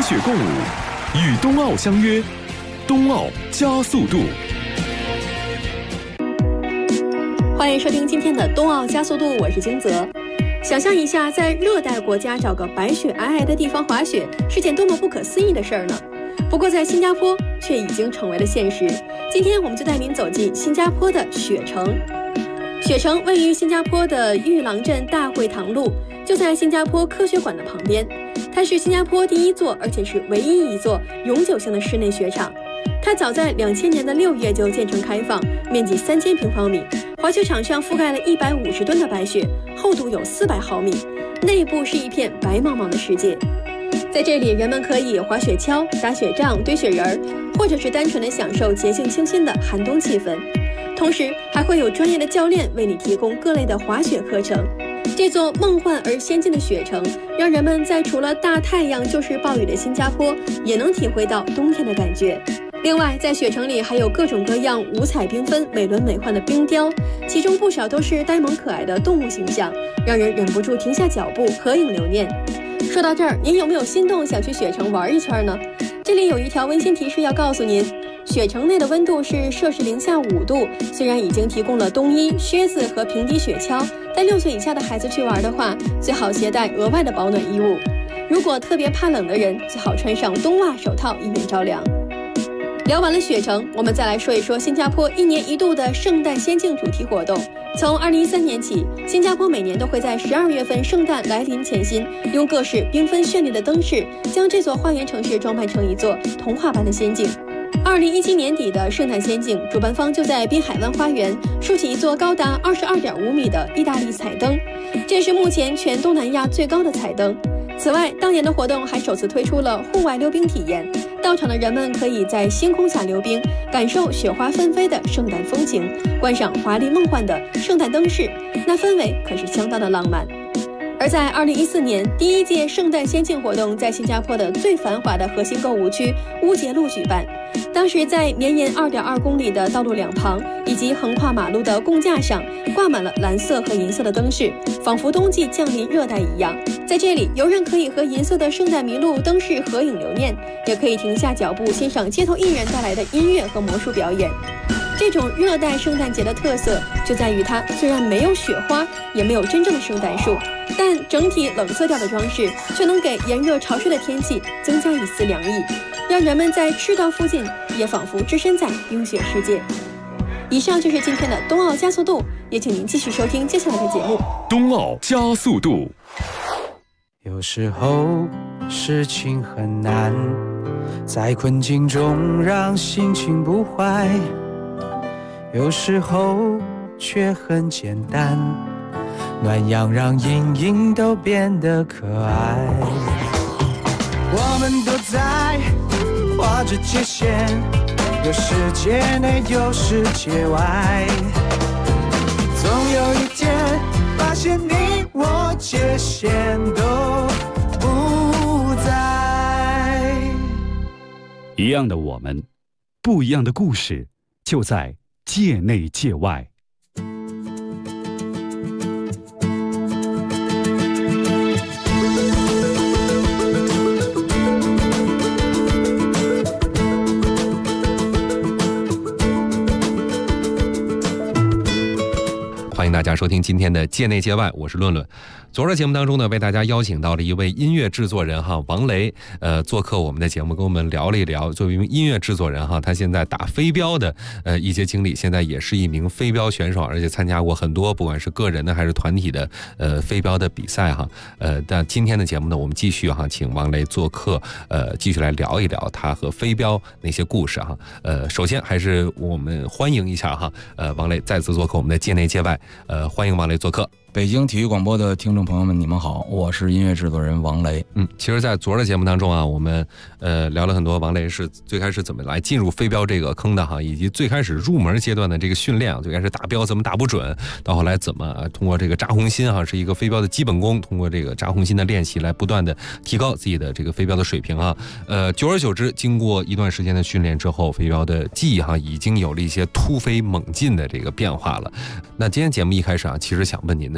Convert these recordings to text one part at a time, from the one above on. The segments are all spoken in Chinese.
雪共舞，与冬奥相约，冬奥加速度。 欢迎收听今天的冬奥加速度，我是金泽。想象一下，在热带国家找个白雪皑皑的地方滑雪，是件多么不可思议的事儿呢？不过在新加坡却已经成为了现实。今天我们就带您走进新加坡的雪城。雪城位于新加坡的玉廊镇大会堂路，就在新加坡科学馆的旁边。它是新加坡第一座，而且是唯一一座永久性的室内雪场。它早在2000年的6月就建成开放，面积3000平方米，滑雪场上覆盖了150吨的白雪，厚度有400毫米，内部是一片白茫茫的世界。在这里，人们可以滑雪橇、打雪仗、堆雪人，或者是单纯的享受洁净清新的寒冬气氛。同时，还会有专业的教练为你提供各类的滑雪课程。这座梦幻而先进的雪城，让人们在除了大太阳就是暴雨的新加坡，也能体会到冬天的感觉。另外，在雪城里还有各种各样五彩缤纷、美轮美奂的冰雕，其中不少都是呆萌可爱的动物形象，让人忍不住停下脚步合影留念。说到这儿，您有没有心动想去雪城玩一圈呢？这里有一条温馨提示要告诉您，雪城内的温度是摄氏零下5度，虽然已经提供了冬衣、靴子和平底雪橇，但6岁以下的孩子去玩的话，最好携带额外的保暖衣物。如果特别怕冷的人，最好穿上冬袜手套，以免着凉。聊完了雪城，我们再来说一说新加坡1年1度的圣诞仙境主题活动。从2013年起，新加坡每年都会在12月份圣诞来临前夕，用各式缤纷绚丽的灯饰，将这座花园城市装扮成一座童话般的仙境。2017年底的圣诞仙境，主办方就在滨海湾花园竖起一座高达22.5米的意大利彩灯，这是目前全东南亚最高的彩灯。此外，当年的活动还首次推出了户外溜冰体验，到场的人们可以在星空下溜冰，感受雪花纷飞的圣诞风情，观赏华丽梦幻的圣诞灯饰，那氛围可是相当的浪漫。而在2014年，第1届圣诞仙境活动在新加坡的最繁华的核心购物区乌节路举办。当时在绵延2.2公里的道路两旁，以及横跨马路的供架上，挂满了蓝色和银色的灯饰，仿佛冬季降临热带一样。在这里，游人可以和银色的圣诞麋鹿灯饰合影留念，也可以停下脚步欣赏街头艺人带来的音乐和魔术表演。这种热带圣诞节的特色就在于它虽然没有雪花，也没有真正的圣诞树，但整体冷色调的装饰却能给炎热潮湿的天气增加一丝凉意，让人们在赤道附近也仿佛置身在冰雪世界。以上就是今天的冬奥加速度，也请您继续收听接下来的节目。 冬奥加速度。 有时候事情很难，在困境中让心情不坏，有时候却很简单，暖阳让阴影都变得可爱。我们都在画着界限，有世界内有世界外，总有一天发现你我界限都不在。 一样的我们，不一样的故事，就在界内界外。 欢迎大家收听今天的界内界外，我是论论。昨儿的节目当中呢，为大家邀请到了一位音乐制作人王雷，做客我们的节目，跟我们聊了一聊。作为一名音乐制作人他现在打飞镖的一些经历，现在也是一名飞镖选手，而且参加过很多不管是个人的还是团体的飞镖的比赛但今天的节目呢，我们继续请王雷做客，继续来聊一聊他和飞镖那些故事首先还是我们欢迎一下王雷再次做客我们的界内界外，欢迎王雷做客。 北京体育广播的听众朋友们，你们好，我是音乐制作人王雷。 其实在昨儿的节目当中我们聊了很多王雷是最开始怎么来进入飞镖这个坑的以及最开始入门阶段的这个训练，最开始打镖怎么打不准，到后来怎么通过这个扎红心是一个飞镖的基本功，通过这个扎红心的练习来不断的提高自己的这个飞镖的水平久而久之，经过一段时间的训练之后，飞镖的技艺已经有了一些突飞猛进的这个变化了。那今天节目一开始其实想问您的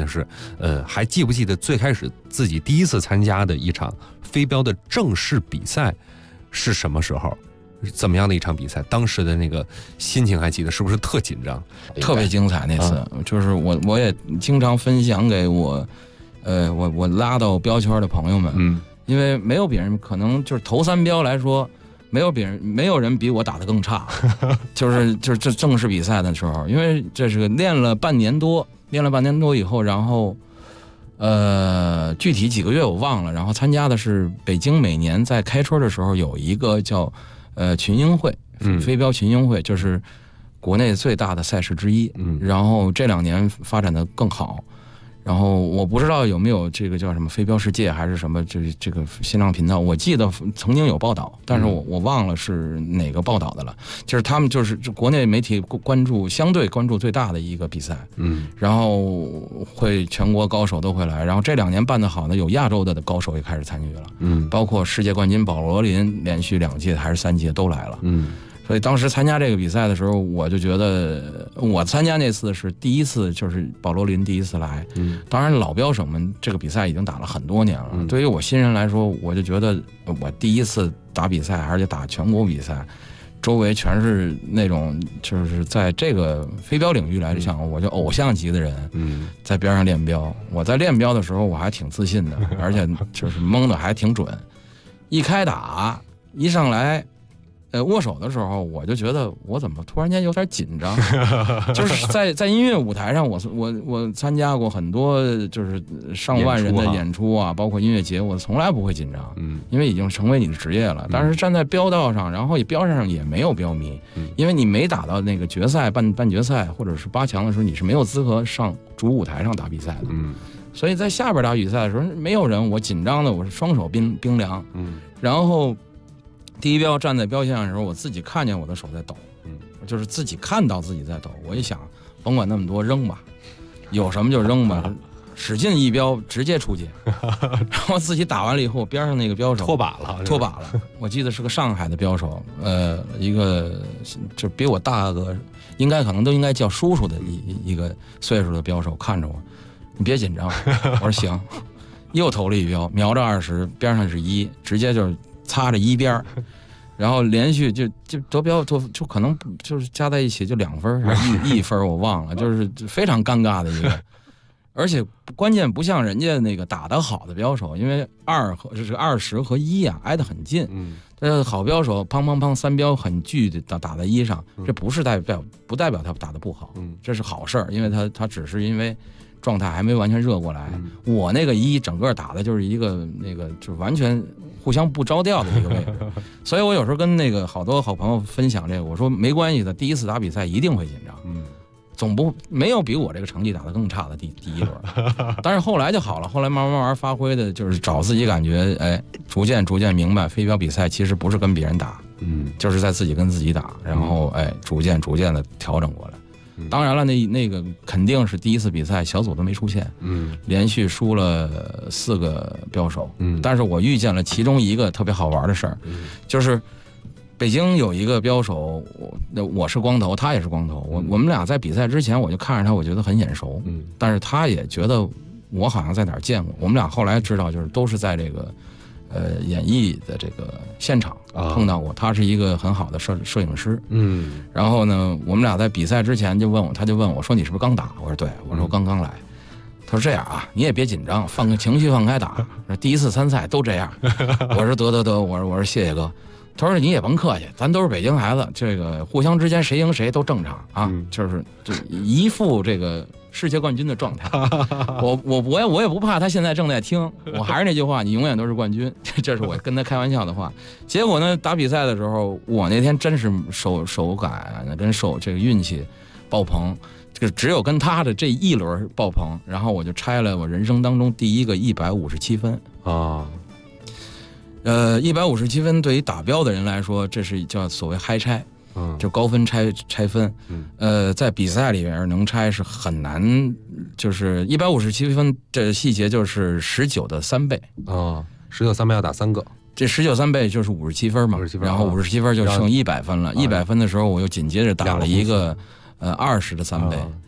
是，还记不记得最开始自己第一次参加的一场飞镖的正式比赛是什么时候？怎么样的一场比赛？当时的那个心情还记得，是不是特紧张？ 特别精彩那次，就是我也经常分享给我拉到标圈的朋友们，因为没有别人，可能就是头3标来说，没有人比我打得更差，就是这正式比赛的时候，因为这是练了半年多以后，然后具体几个月我忘了，然后参加的是北京每年在开春的时候有一个叫群英会，飞镖群英会，就是国内最大的赛事之一。然后这2年发展的更好。然后我不知道有没有这个叫什么飞镖世界还是什么这个新浪频道，我记得曾经有报道，但是我忘了是哪个报道的了。就是他们就是国内媒体相对关注最大的一个比赛。然后会全国高手都会来，然后这2年办得好呢，有亚洲的高手也开始参与了。包括世界冠军保罗林连续2届还是3届都来了。所以当时参加这个比赛的时候，我就觉得我参加那次是第一次，就是保罗林第一次来。当然老标手们这个比赛已经打了很多年了。对于我新人来说，我就觉得我第一次打比赛，而且打全国比赛，周围全是那种就是在这个飞镖领域来讲，我就偶像级的人。在边上练镖，我在练镖的时候我还挺自信的，而且就是蒙的还挺准。一开打一上来。握手的时候，我就觉得我怎么突然间有点紧张，就是在音乐舞台上，我参加过很多就是上万人的演出啊，包括音乐节，我从来不会紧张，因为已经成为你的职业了。但是站在标道上，然后标上也没有标迷，因为你没打到那个决赛、半决赛或者是8强的时候，你是没有资格上主舞台上打比赛的。所以在下边打比赛的时候，没有人，我紧张的我是双手冰凉，然后。第一标站在标线上的时候，我自己看见我的手在抖，就是自己看到自己在抖。我一想，甭管那么多，扔吧，有什么就扔吧，使劲一标，直接出界。然后自己打完了以后，边上那个标手脱靶了。 我记得是个上海的标手，一个就比我大个，可能都应该叫叔叔的一个岁数的标手，看着我，你别紧张。我说行，又投了一标，瞄着20，边上是1，直接就。擦着1边，然后连续就得标就可能就是加在一起就2分还是1分我忘了，就是非常尴尬的一个，而且关键不像人家那个打得好的标手，因为20和1啊挨得很近，好标手砰砰砰3标很巨的打在1上，这不代表他打得不好，这是好事儿，因为他只是因为。状态还没完全热过来，我那个1整个打的就是一个那个就完全互相不着调的一个位置，所以我有时候跟那个好多好朋友分享这个，我说没关系的，第一次打比赛一定会紧张，没有比我这个成绩打得更差的第一轮，但是后来就好了，后来慢慢发挥的就是找自己感觉，逐渐明白飞镖比赛其实不是跟别人打，就是在自己跟自己打，然后逐渐的调整过来。当然了，那个肯定是第一次比赛小组都没出现，连续输了4个标手，但是我遇见了其中一个特别好玩的事儿，就是北京有一个标手，我是光头，他也是光头，我们俩在比赛之前我就看着他，我觉得很眼熟，但是他也觉得我好像在哪儿见过，我们俩后来知道就是都是在这个演艺的这个现场碰到过，他是一个很好的摄影师，然后呢，我们俩在比赛之前他就问我说你是不是刚打？我说对，我说刚来。他说这样啊，你也别紧张，情绪放开打，第一次参赛都这样。我说得，我说谢谢哥。他说你也甭客气，咱都是北京孩子，这个互相之间谁赢谁都正常啊，就是一副这个世界冠军的状态。我也不怕他现在正在听，我还是那句话，你永远都是冠军，这是我跟他开玩笑的话。结果呢，打比赛的时候，我那天真是手感跟这个运气爆棚，这个只有跟他的这一轮爆棚，然后我就拆了我人生当中第一个157分啊。157分对于打标的人来说，这是叫所谓嗨拆，就高分拆分。在比赛里面能拆是很难，就是157分这细节就是19的3倍啊，19 3倍要打3个， 这19 3倍就是57分嘛，然后57分就剩100分了。100分的时候，我又紧接着打了一个20的3倍，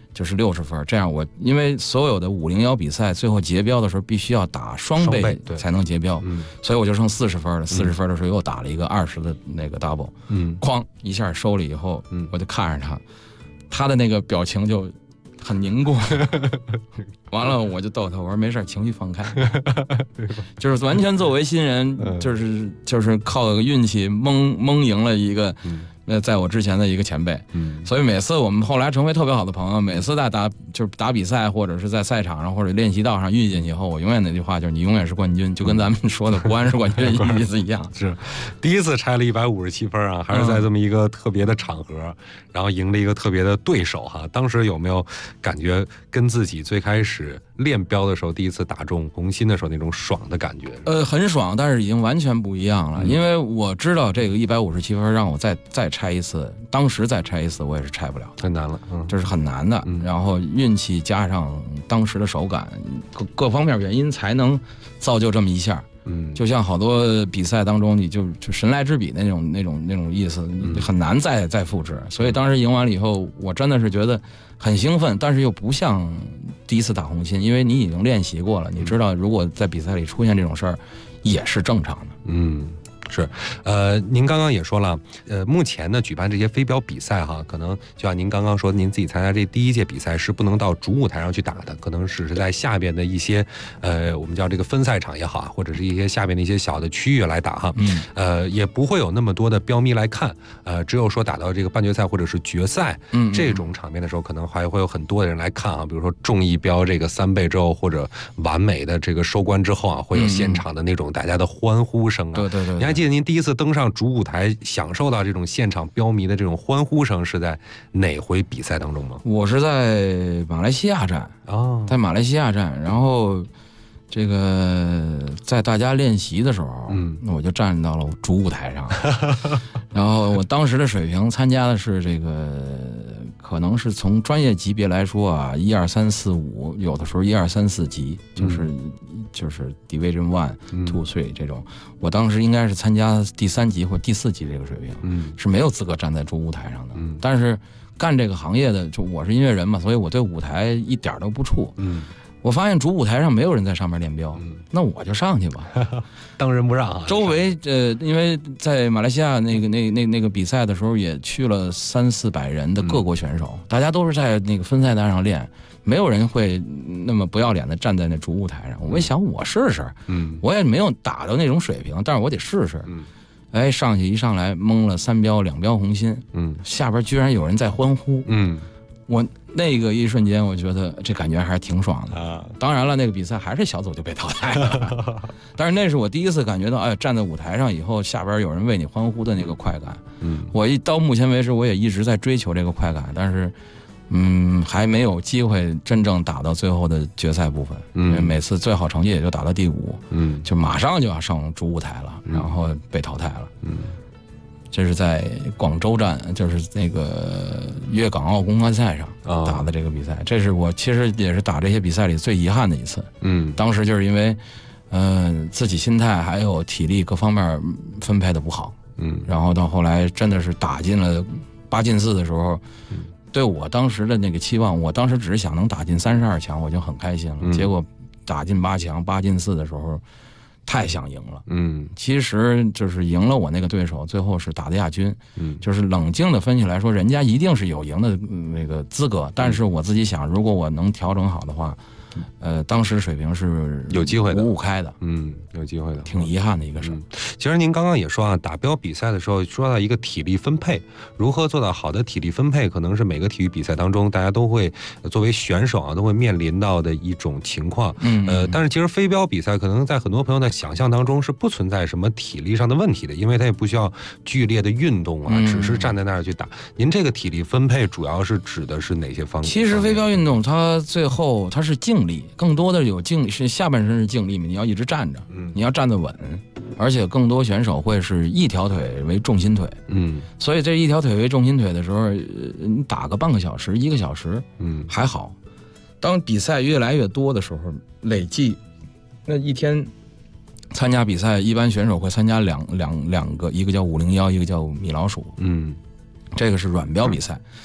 就是60分，这样因为所有的501比赛最后结标的时候必须要打双倍才能结标，所以我就剩40分了。40分的时候又打了一个20的那个 double，哐一下收了以后，我就看着他的那个表情就很凝固，完了我就逗他，我说没事，情绪放开，就是完全作为新人，就是靠个运气蒙赢了一个。在我之前的一个前辈，所以每次我们后来成为特别好的朋友，每次在打比赛或者是在赛场上或者练习道上遇见以后，我永远那句话就是你永远是冠军，就跟咱们说的国安是冠军意思一样。 是，第一次拆了157分啊，还是在这么一个特别的场合，然后赢了一个特别的对手哈。当时有没有感觉跟自己最开始练标的时候第一次打中红心的时候那种爽的感觉？ 很爽，但是已经完全不一样了，因为我知道这个157分让我再拆一次，当时再拆一次我也是拆不了， 很难了， 这是很难的。然后运气加上当时的手感，各方面原因才能造就这么一下。就像好多比赛当中，你就神来之笔那种意思，你很难再复制。所以当时赢完了以后，我真的是觉得很兴奋，但是又不像第一次打红心，因为你已经练习过了，你知道如果在比赛里出现这种事儿也是正常的。 是，您刚刚也说了，目前呢举办这些飞镖比赛哈，可能就像您刚刚说，您自己参加这第一届比赛是不能到主舞台上去打的，可能只是在下边的一些我们叫这个分赛场也好啊，或者是一些下边的一些小的区域来打哈，也不会有那么多的镖迷来看，只有说打到这个半决赛或者是决赛，这种场面的时候，可能还会有很多的人来看啊，比如说中一镖这个3倍之后，或者完美的这个收官之后啊，会有现场的那种大家的欢呼声啊， 对， 你还记得您第一次登上主舞台享受到这种现场镖迷的这种欢呼声是在哪回比赛当中吗？ 我是在马来西亚站在马来西亚站，然后这个在大家练习的时候，我就站到了主舞台上，然后我当时的水平参加的是这个，可能是从专业级别来说啊，1、2、3、4、5，有的时候1、2、3、4级，就是 Division 1、2、3这种。我当时应该是参加第3级或第4级这个水平，是没有资格站在主舞台上的。但是干这个行业的，就我是音乐人嘛，所以我对舞台一点都不怵。我发现主舞台上没有人在上面练镖，那我就上去吧， 当仁不让啊。 周围因为在马来西亚那个比赛的时候，也去了300-400人的各国选手，大家都是在那个分赛台上练，没有人会那么不要脸的站在那主舞台上。我一想，我试试，我也没有打到那种水平，但是我得试试。上去一上来蒙了3镖2镖红心，下边居然有人在欢呼，我那个一瞬间，我觉得这感觉还是挺爽的。当然了，那个比赛还是小组就被淘汰了，但是那是我第一次感觉到，站在舞台上以后，下边有人为你欢呼的那个快感。我到目前为止，我也一直在追求这个快感，但是还没有机会真正打到最后的决赛部分。因为每次最好成绩也就打到第5，就马上就要上主舞台了，然后被淘汰了。这是在广州站，就是那个粤港澳公开赛上打的这个比赛，这是我其实也是打这些比赛里最遗憾的一次。当时就是因为自己心态还有体力各方面分配的不好，然后到后来真的是打进了8进4的时候，对我当时的那个期望，我当时只是想能打进32强，我就很开心了。结果打进8强8进4的时候，太想赢了。其实就是赢了我那个对手，最后是打的亚军。就是冷静的分析来说，人家一定是有赢的那个资格，但是我自己想，如果我能调整好的话，当时水平是有机会的 ，5-5开的， 有机会的， 挺遗憾的一个事。 其实您刚刚也说啊，打镖比赛的时候说到一个体力分配，如何做到好的体力分配，可能是每个体育比赛当中大家都会作为选手啊都会面临到的一种情况。但是其实飞镖比赛可能在很多朋友的想象当中是不存在什么体力上的问题的，因为它也不需要剧烈的运动啊，只是站在那儿去打。您这个体力分配主要是指的是哪些方面？ 其实飞镖运动它最后它是静力，更多的有静力，是下半身是静力嘛，你要一直站着，你要站得稳，而且更多选手会是一条腿为重心腿，所以这一条腿为重心腿的时候，你打个半个小时1个小时，还好。当比赛越来越多的时候，累计那一天参加比赛，一般选手会参加两个，一个叫501，一个叫米老鼠，这个是软镖比赛。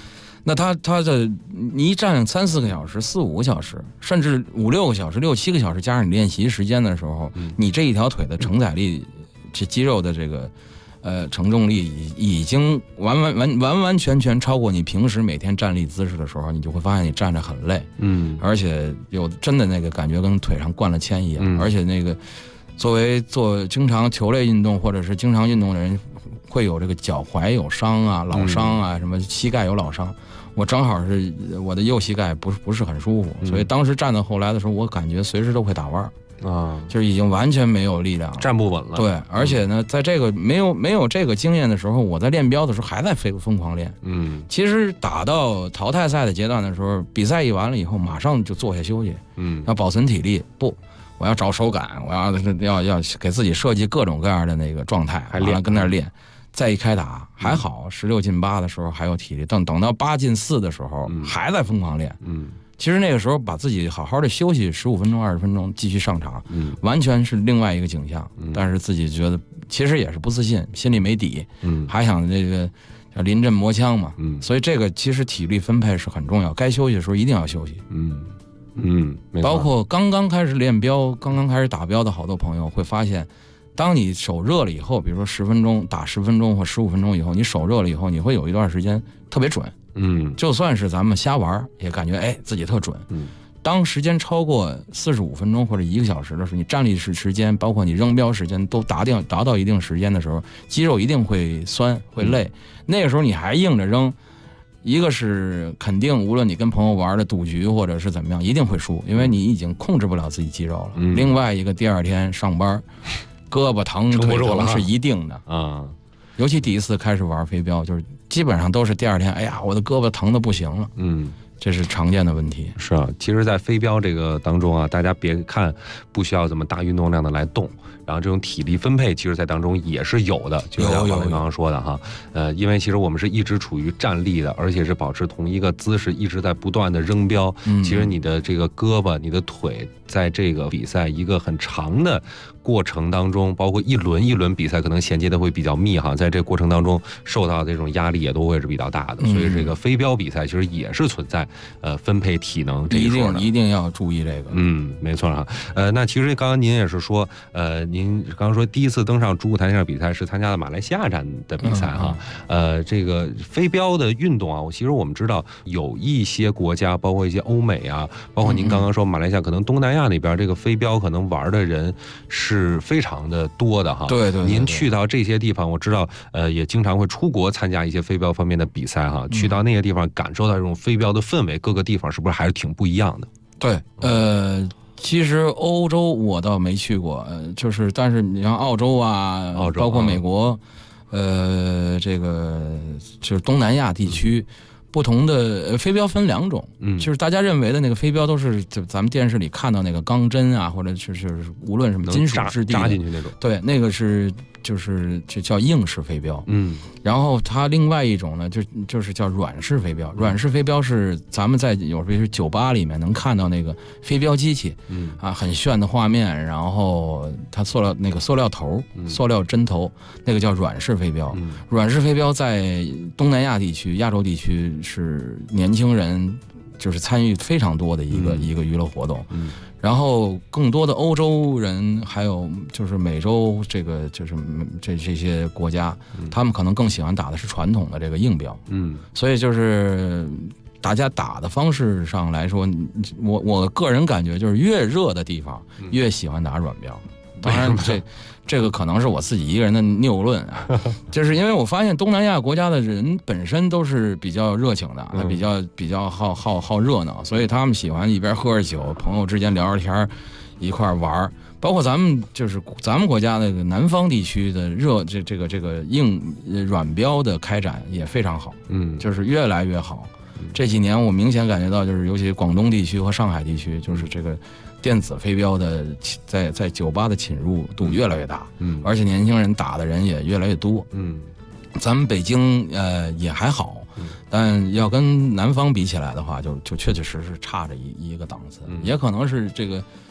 那他的你一站3-4个小时、4-5个小时，甚至5-6个小时、6-7个小时，加上你练习时间的时候，你这一条腿的承载力，这肌肉的这个承重力已经完全超过你平时每天站立姿势的时候，你就会发现你站着很累，而且有真的那个感觉跟腿上灌了铅一样，而且那个作为经常球类运动或者是经常运动的人，会有这个脚踝有伤啊、老伤啊，什么膝盖有老伤。我正好是我的右膝盖不是很舒服，所以当时站到后来的时候，我感觉随时都会打弯啊，就是已经完全没有力量了， 站不稳了。 对，而且呢，在这个没有这个经验的时候，我在练标的时候还在疯狂练。其实打到淘汰赛的阶段的时候，比赛一完了以后，马上就坐下休息，要保存体力。不，我要找手感，我要给自己设计各种各样的那个状态，还练跟那儿练。再一开打还好，16进8的时候还有体力，等到8进4的时候，还在疯狂练。其实那个时候把自己好好的休息15分钟、20分钟，继续上场，完全是另外一个景象。但是自己觉得其实也是不自信，心里没底，还想这个叫临阵磨枪嘛。所以这个其实体力分配是很重要，该休息的时候一定要休息。包括刚刚开始练标、刚刚开始打标的好多朋友会发现。当你手热了以后，比如说10分钟打10分钟或15分钟以后，你手热了以后，你会有一段时间特别准。就算是咱们瞎玩，也感觉自己特准。当时间超过45分钟或者1个小时的时候，你站立时间，包括你扔标时间都达到一定时间的时候，肌肉一定会酸会累。那个时候你还硬着扔，一个是肯定，无论你跟朋友玩的赌局或者是怎么样，一定会输，因为你已经控制不了自己肌肉了。另外一个，第二天上班。胳膊疼、腿疼是一定的啊，尤其第一次开始玩飞镖，就是基本上都是第二天，哎呀，我的胳膊疼得不行了。这是常见的问题。 是啊，其实，在飞镖这个当中啊，大家别看不需要这么大运动量的来动，然后这种体力分配，其实在当中也是有的。就像刚刚说的哈，因为其实我们是一直处于站立的，而且是保持同一个姿势，一直在不断的扔镖。其实你的这个胳膊、你的腿，在这个比赛一个很长的过程当中，包括一轮一轮比赛，可能衔接的会比较密哈，在这个过程当中受到这种压力也都会是比较大的。所以这个飞镖比赛其实也是存在分配体能这一说的， 一定要注意这个。 没错哈。那其实刚刚您也是说，您刚刚说第一次登上主舞台上比赛是参加了马来西亚站的比赛哈。这个飞镖的运动啊，其实我们知道有一些国家，包括一些欧美啊，包括您刚刚说马来西亚，可能东南亚那边这个飞镖可能玩的人是非常的多的哈。 对。 您去到这些地方，我知道也经常会出国参加一些飞镖方面的比赛哈。去到那些地方，感受到这种飞镖的氛围，各个地方是不是还是挺不一样的？ 对，其实欧洲我倒没去过，但是你像澳洲啊，包括美国，这个就是东南亚地区。不同的飞镖分2种，就是大家认为的那个飞镖都是就咱们电视里看到那个钢针啊，或者是无论什么金属质地扎进去那种， 对，那个是就叫硬式飞镖。然后它另外一种呢，就是叫软式飞镖。软式飞镖是咱们在有时候是酒吧里面能看到那个飞镖机器，很炫的画面，然后它塑料头、塑料针头，那个叫软式飞镖。软式飞镖在东南亚地区、亚洲地区是年轻人就是参与非常多的一个娱乐活动。然后更多的欧洲人，还有就是美洲这个就是这些国家，他们可能更喜欢打的是传统的这个硬镖。所以就是大家打的方式上来说，我个人感觉就是越热的地方越喜欢打软镖。当然这个可能是我自己一个人的谬论啊，就是因为我发现东南亚国家的人本身都是比较热情的，比较好热闹，所以他们喜欢一边喝着酒，朋友之间聊着天，一块玩。包括咱们国家那个南方地区的这个硬软镖的开展也非常好，就是越来越好。这几年我明显感觉到，就是尤其广东地区和上海地区，就是这个电子飞镖的在酒吧的侵入度越来越大，而且年轻人打的人也越来越多。咱们北京也还好，但要跟南方比起来的话，就确实是差着一个档次。也可能是这个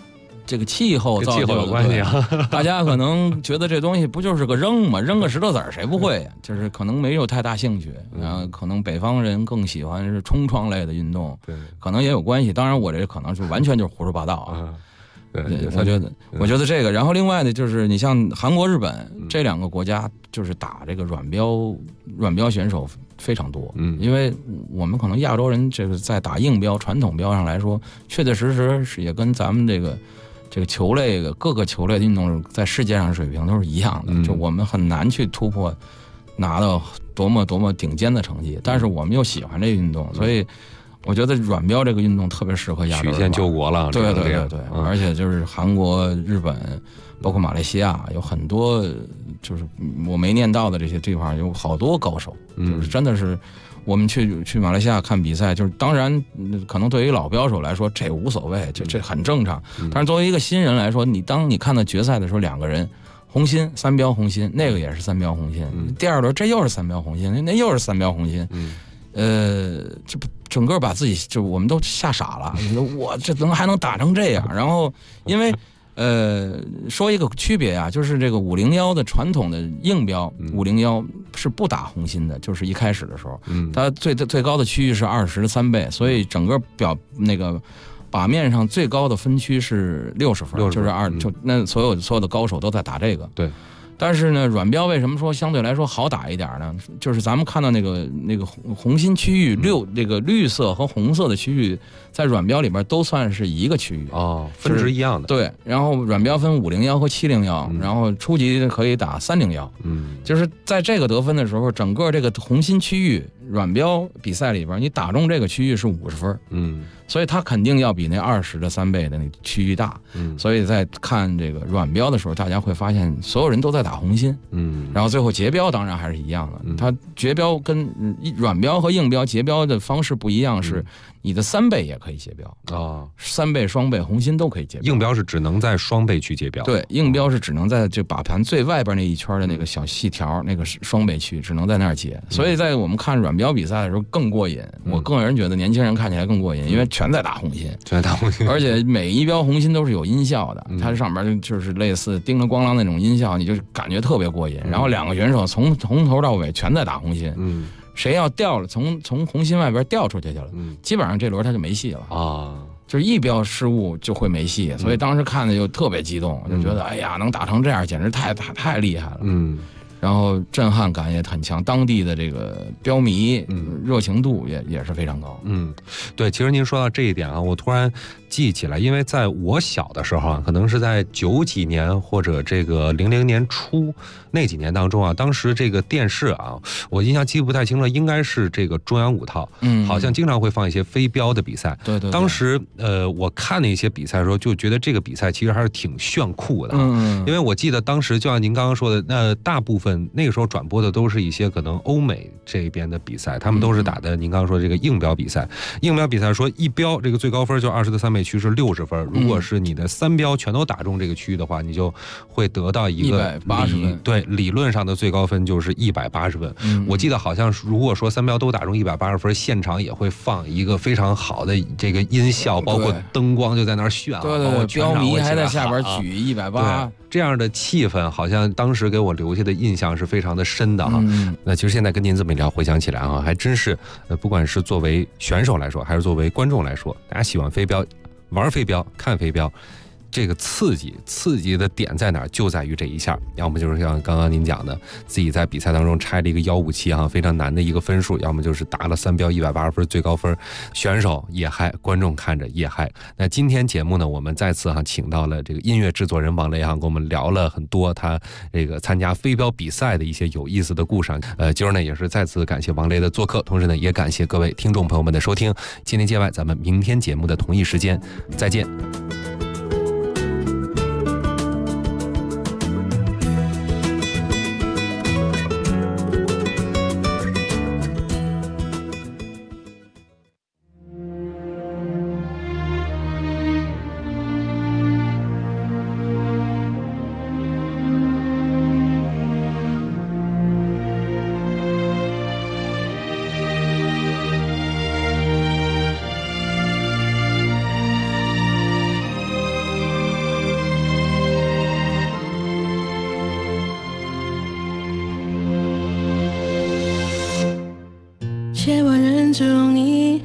这个气候跟气造就的候有关系啊。 大家可能觉得这东西不就是个扔嘛，扔个石头子儿谁不会呀？就是可能没有太大兴趣，然后可能北方人更喜欢是冲撞类的运动， 对， 可能也有关系。当然，我这可能是完全就是胡说八道啊。 对， 我觉得这个，然后另外呢，就是你像韩国、日本这两个国家，就是打这个软标选手非常多。因为我们可能亚洲人这个在打硬标、传统标上来说，确确实实是也跟咱们这个球类各个球类的运动在世界上水平都是一样的，就我们很难去突破，拿到多么顶尖的成绩。但是我们又喜欢这个运动，所以。我觉得软标这个运动特别适合亚洲人， 曲线救国了。 对，而且就是韩国、日本，包括马来西亚，有很多就是我没念到的这些地方，有好多高手，就是真的是我们去马来西亚看比赛，就是当然可能对于老标手来说这无所谓，就这很正常。但是作为一个新人来说，当你看到决赛的时候，两个人。红心三标红心，那个也是三标红心，第二轮这又是三标红心，那又是三标红心，这整个把自己就我们都吓傻了，我这还能打成这样？然后因为说一个区别啊，就是这个501的传统的硬标501是不打红心的，就是一开始的时候，它最高的区域是20的3倍，所以整个靶面上最高的分区是60分，就是那所有的高手都在打这个。 对。 但是呢，软标为什么说相对来说好打一点呢？就是咱们看到那个红心区域这个绿色和红色的区域，在软标里边都算是一个区域哦，分值一样的。 对，然后软标分501和701，然后初级可以打301。就是在这个得分的时候，整个这个红心区域软标比赛里边，你打中这个区域是50分。所以它肯定要比那20的3倍的那区域大。所以在看这个软标的时候，大家会发现所有人都在打红心。然后最后结标当然还是一样的。它结标跟软标和硬标结标的方式不一样，是你的3倍也可以结标啊，3倍、双倍、红心都可以结标。 硬标是只能在双倍区结标， 对，硬标是只能在这靶盘最外边那一圈的那个小细条，那个双倍区只能在那儿结。所以在我们看软标比赛的时候更过瘾。我个人觉得年轻人看起来更过瘾，因为全在打红心，而且每一标红心都是有音效的，它上面就是类似叮了咣啷那种音效，你就感觉特别过瘾。然后两个选手从头到尾全在打红心。谁要掉了，从红心外边掉出去了，基本上这轮他就没戏了啊！就是一标失误就会没戏，所以当时看的就特别激动，就觉得哎呀，能打成这样简直太厉害了。然后震撼感也很强，当地的这个标迷热情度也是非常高。 对，其实您说到这一点啊，我突然记起来，因为在我小的时候啊，可能是在90几年或者这个00年初那几年当中啊，当时这个电视啊，我印象记不太清了，应该是这个中央5套，好像经常会放一些飞镖的比赛。 对。 当时我看那些比赛的时候，就觉得这个比赛其实还是挺炫酷的。因为我记得当时就像您刚刚说的，那大部分那个时候转播的都是一些可能欧美这边的比赛，他们都是打的您刚刚说这个硬标比赛。硬标比赛说一标这个最高分就20的3倍区是60分，如果是你的3标全都打中这个区域的话，你就会得到一个 180分。 对，理论上的最高分就是180分。我记得好像如果说3标都打中180分，现场也会放一个非常好的这个音效，包括灯光就在那儿炫啊，包括标迷还在下边举180。 这样的气氛好像当时给我留下的印象是非常的深的哈。那其实现在跟您这么一聊，回想起来啊，还真是不管是作为选手来说，还是作为观众来说，大家喜欢飞镖、玩飞镖、看飞镖，这个刺激的点在哪儿？就在于这一下，要么就是像刚刚您讲的，自己在比赛当中拆了一个157啊，非常难的一个分数；要么就是打了3标180分最高分，选手也嗨，观众看着也嗨。那今天节目呢，我们再次请到了这个音乐制作人王雷跟我们聊了很多他这个参加飞镖比赛的一些有意思的故事。今儿呢也是再次感谢王雷的做客，同时呢也感谢各位听众朋友们的收听。今天界外，咱们明天节目的同一时间再见。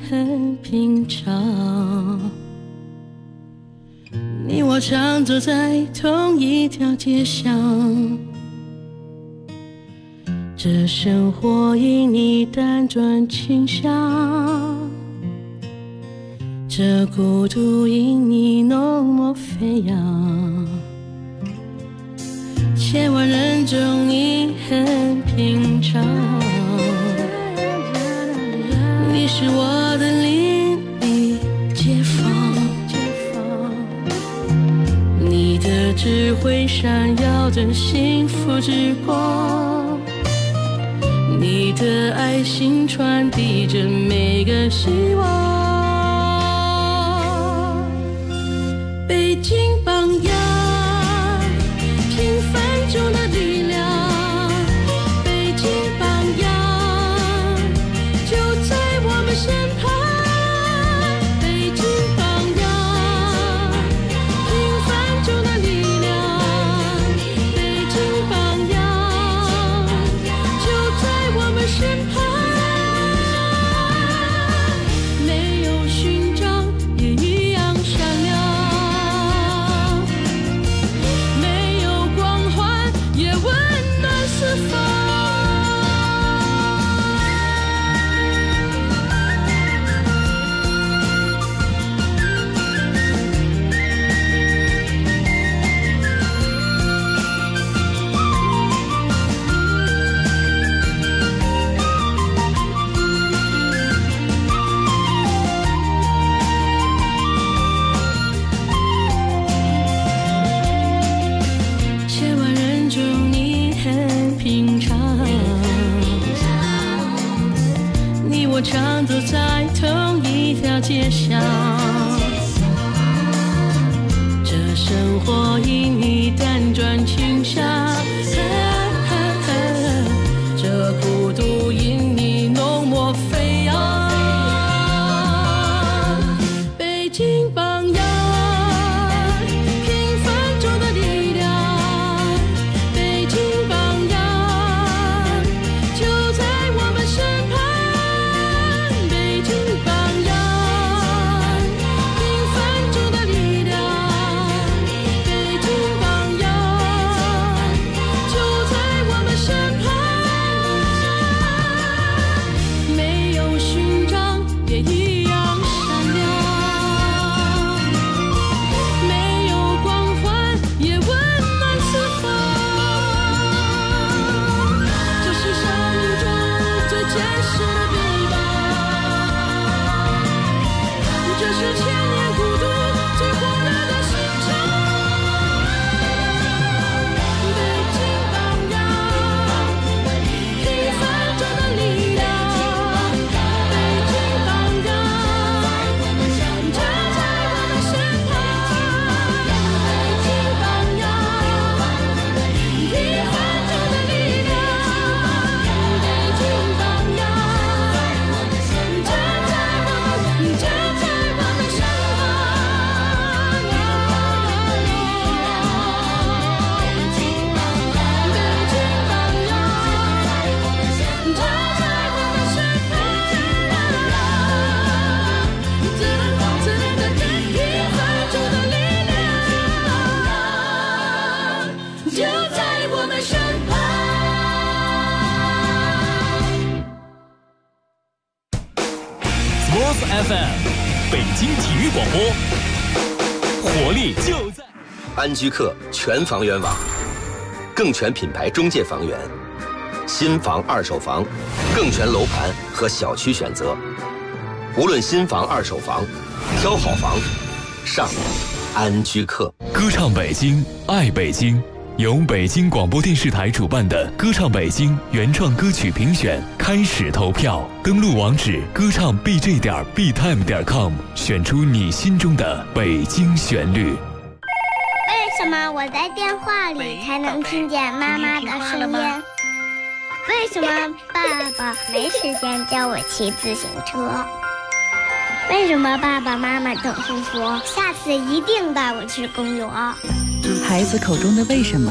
很平常，你我常走在同一条街上，这生活因你辗转倾向，这孤独因你浓墨飞扬，千万人中你很平常，你是我的邻里街坊，你的智慧闪耀着幸福之光，你的爱心传递着每个希望。北京榜样，平凡中的力量，北京榜样就在我们身旁。北京榜样，平凡中的力量，北京榜样就在我们身旁。没有勋章也一样闪亮，没有光环也温暖四方。千万人中你很平常，你我常走在同一条街上，这生活因你辗转倾向，这孤独因你浓墨飞扬。北京榜样，平凡中的力量，北京榜样就在我们身旁。北京榜样，平凡中的力量，北京榜样就在我们身旁。没有勋章也一样闪亮，没有光环也温暖四方。这是生命中最坚实的臂膀，这是千年孤独最火热的心肠。北京榜样，平凡中的力量，北京榜样就在我们身旁。北京榜样，平凡中的力量，北京榜样就在我们身旁。就在我们身旁。 Sports FM 北京体育广播，活力就在安居客全房源网，更全品牌中介房源，新房二手房，更全楼盘和小区选择。无论新房二手房，挑好房上安居客。 歌唱北京，爱北京。由北京广播电视台主办的歌唱北京原创歌曲评选开始投票，登录网址歌唱 bj.btime.com， 选出你心中的北京旋律。 为什么我在电话里才能听见妈妈的声音？为什么爸爸没时间教我骑自行车？为什么爸爸妈妈总是说下次一定带我去公园？ 孩子口中的为什么